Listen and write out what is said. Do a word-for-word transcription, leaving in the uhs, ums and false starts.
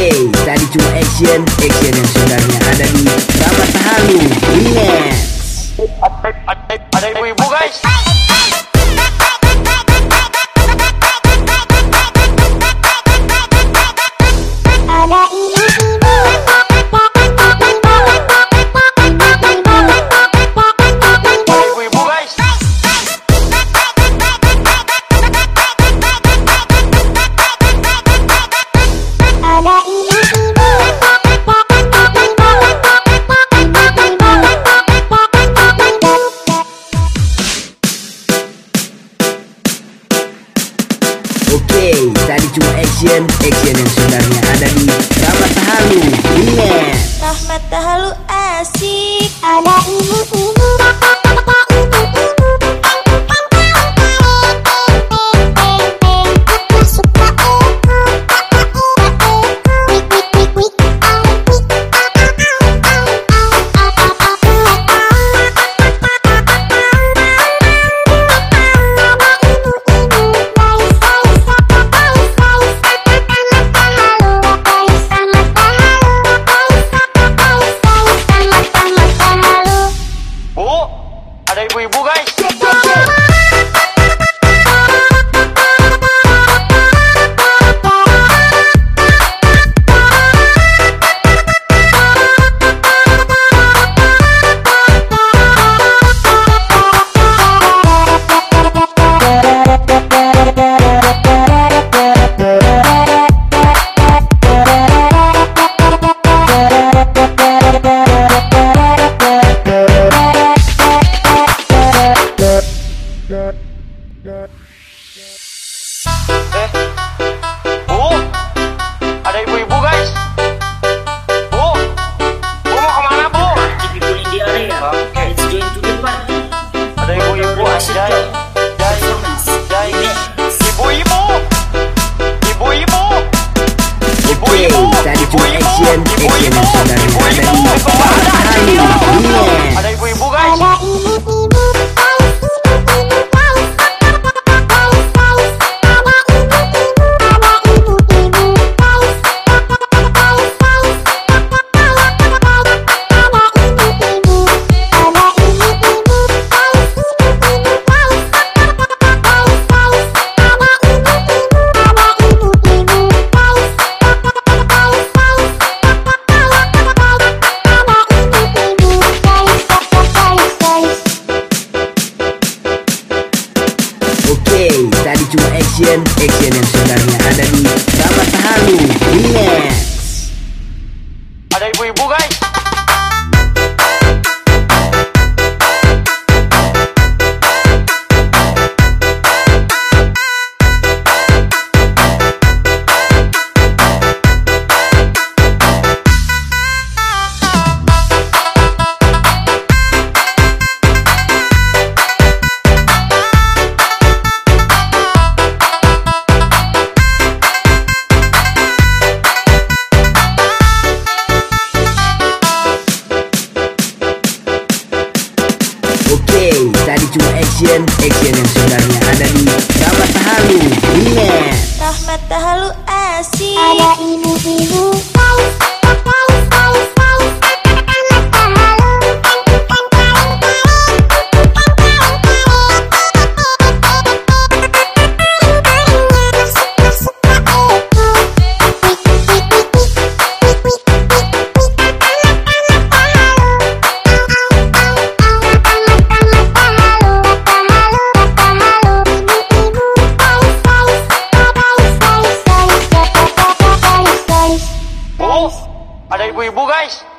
Oke, tadi cuma action, action yang sebenarnya ada di Rapat Halu Remix. Ada ibu-ibu guys. Ada ibu-ibu. Oke, tadi cuma action, action yang sebenarnya ada di Rapat Halu Remix. Rahmat Halu asik. Ada ibu-ibu. Ada ibu-ibu guys. Eh, Bu, ada ibu-ibu guys. Bu, Bu mau kemana Bu? People in the area. Okay. Let's join to the party. Ada ibu-ibu Jai, Jai, Jai, ibu-ibu, ibu-ibu, Oke, ibu-ibu, tadi cuma ibu-ibu, action, action yang sebenarnya ada di ibu-ibu, Rapat Halu Remix. ada ibu-ibu guys. Ada ibu-ibu. Oke, tadi cuma action, action yang sebenarnya ada di Rapat Halu Remix. Ada ibu-ibu guys. Oke, tadi cuma action, action yang sebenarnya ada di Rapat Halu Remix. Rahmat Halu asik. Ada ibu-ibu. Bu, ada ibu-ibu guys.